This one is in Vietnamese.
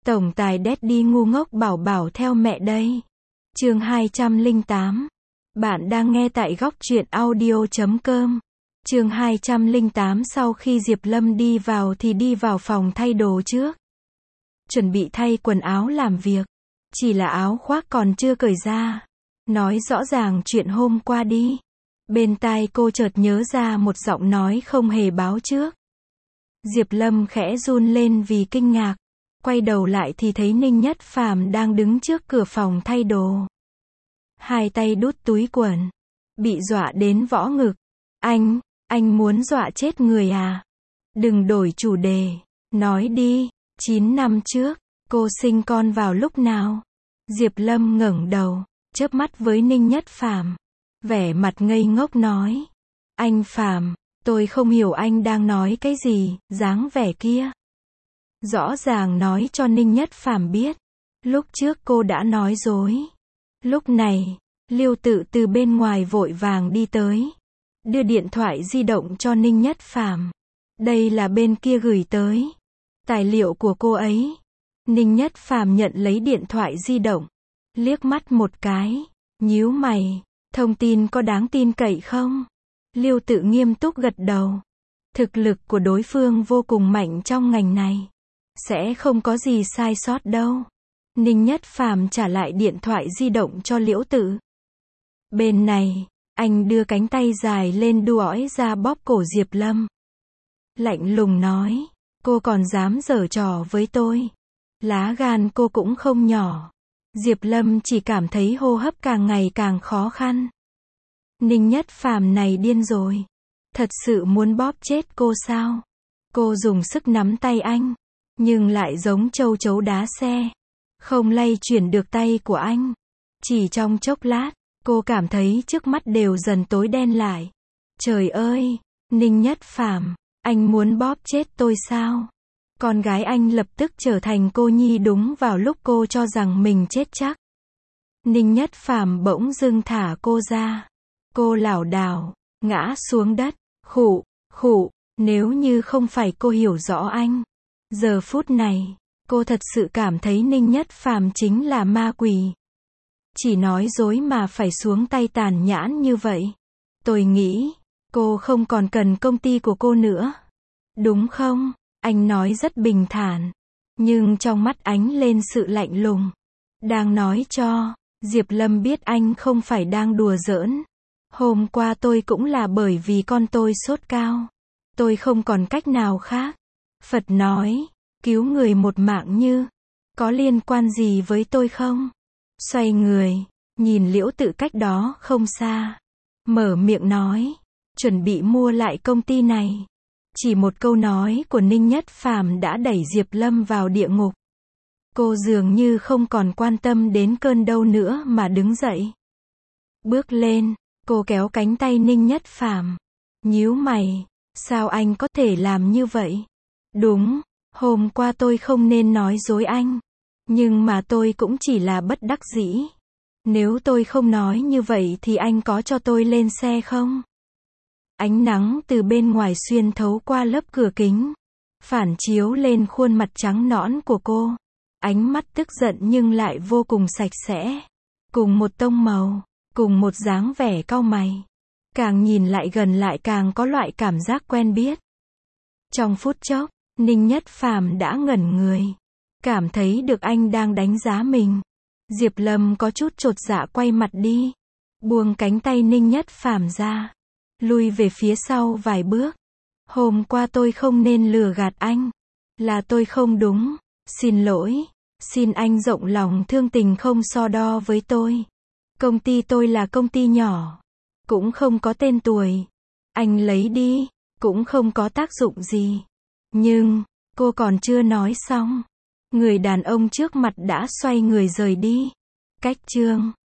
Tổng tài Daddy ngu ngốc bảo bảo theo mẹ đây. Chương 208. Bạn đang nghe tại góc truyện audio.com. Chương 208. Sau khi Diệp Lâm đi vào thì đi vào phòng thay đồ trước. Chuẩn bị thay quần áo làm việc. Chỉ là áo khoác còn chưa cởi ra. Nói rõ ràng chuyện hôm qua đi. Bên tai cô chợt nhớ ra một giọng nói không hề báo trước. Diệp Lâm khẽ run lên vì kinh ngạc. Quay đầu lại thì thấy Ninh Nhất Phàm đang đứng trước cửa phòng thay đồ. Hai tay đút túi quần. Bị dọa đến võ ngực. Anh muốn dọa chết người à? Đừng đổi chủ đề. Nói đi, 9 năm trước, cô sinh con vào lúc nào? Diệp Lâm ngẩng đầu, chớp mắt với Ninh Nhất Phàm. Vẻ mặt ngây ngốc nói. Anh Phàm, tôi không hiểu anh đang nói cái gì, dáng vẻ kia. Rõ ràng nói cho Ninh Nhất Phàm biết. Lúc trước cô đã nói dối. Lúc này, Liêu Tự từ bên ngoài vội vàng đi tới. Đưa điện thoại di động cho Ninh Nhất Phàm. Đây là bên kia gửi tới. Tài liệu của cô ấy. Ninh Nhất Phàm nhận lấy điện thoại di động. Liếc mắt một cái. Nhíu mày. Thông tin có đáng tin cậy không? Liêu Tự nghiêm túc gật đầu. Thực lực của đối phương vô cùng mạnh trong ngành này. Sẽ không có gì sai sót đâu. Ninh Nhất Phàm trả lại điện thoại di động cho Liễu Tự. Bên này, anh đưa cánh tay dài lên duỗi ra bóp cổ Diệp Lâm. Lạnh lùng nói, cô còn dám giở trò với tôi. Lá gan cô cũng không nhỏ. Diệp Lâm chỉ cảm thấy hô hấp càng ngày càng khó khăn. Ninh Nhất Phàm này điên rồi. Thật sự muốn bóp chết cô sao? Cô dùng sức nắm tay anh. Nhưng lại giống châu chấu đá xe. Không lay chuyển được tay của anh. Chỉ trong chốc lát, cô cảm thấy trước mắt đều dần tối đen lại. Trời ơi, Ninh Nhất Phàm, anh muốn bóp chết tôi sao? Con gái anh lập tức trở thành cô nhi đúng vào lúc cô cho rằng mình chết chắc. Ninh Nhất Phàm bỗng dưng thả cô ra. Cô lảo đảo, ngã xuống đất, khụ, nếu như không phải cô hiểu rõ anh. Giờ phút này, cô thật sự cảm thấy Ninh Nhất Phàm chính là ma quỷ. Chỉ nói dối mà phải xuống tay tàn nhẫn như vậy. Tôi nghĩ, cô không còn cần công ty của cô nữa. Đúng không? Anh nói rất bình thản. Nhưng trong mắt ánh lên sự lạnh lùng. Đang nói cho Diệp Lâm biết anh không phải đang đùa giỡn. Hôm qua tôi cũng là bởi vì con tôi sốt cao. Tôi không còn cách nào khác. Phật nói, cứu người một mạng như, có liên quan gì với tôi không? Xoay người, nhìn Liễu Tự cách đó không xa. Mở miệng nói, chuẩn bị mua lại công ty này. Chỉ một câu nói của Ninh Nhất Phàm đã đẩy Diệp Lâm vào địa ngục. Cô dường như không còn quan tâm đến cơn đau nữa mà đứng dậy. Bước lên, cô kéo cánh tay Ninh Nhất Phàm. Nhíu mày, sao anh có thể làm như vậy? Đúng, hôm qua tôi không nên nói dối anh. Nhưng mà tôi cũng chỉ là bất đắc dĩ. Nếu tôi không nói như vậy thì anh có cho tôi lên xe không? Ánh nắng từ bên ngoài xuyên thấu qua lớp cửa kính. Phản chiếu lên khuôn mặt trắng nõn của cô. Ánh mắt tức giận nhưng lại vô cùng sạch sẽ. Cùng một tông màu, cùng một dáng vẻ cau mày. Càng nhìn lại gần lại càng có loại cảm giác quen biết. Trong phút chốc, Ninh Nhất Phàm đã ngẩn người. Cảm thấy được anh đang đánh giá mình. Diệp Lâm có chút chột dạ quay mặt đi. Buông cánh tay Ninh Nhất Phàm ra. Lui về phía sau vài bước. Hôm qua tôi không nên lừa gạt anh. Là tôi không đúng. Xin lỗi. Xin anh rộng lòng thương tình không so đo với tôi. Công ty tôi là công ty nhỏ. Cũng không có tên tuổi. Anh lấy đi. Cũng không có tác dụng gì. Nhưng, cô còn chưa nói xong. Người đàn ông trước mặt đã xoay người rời đi. Cách chương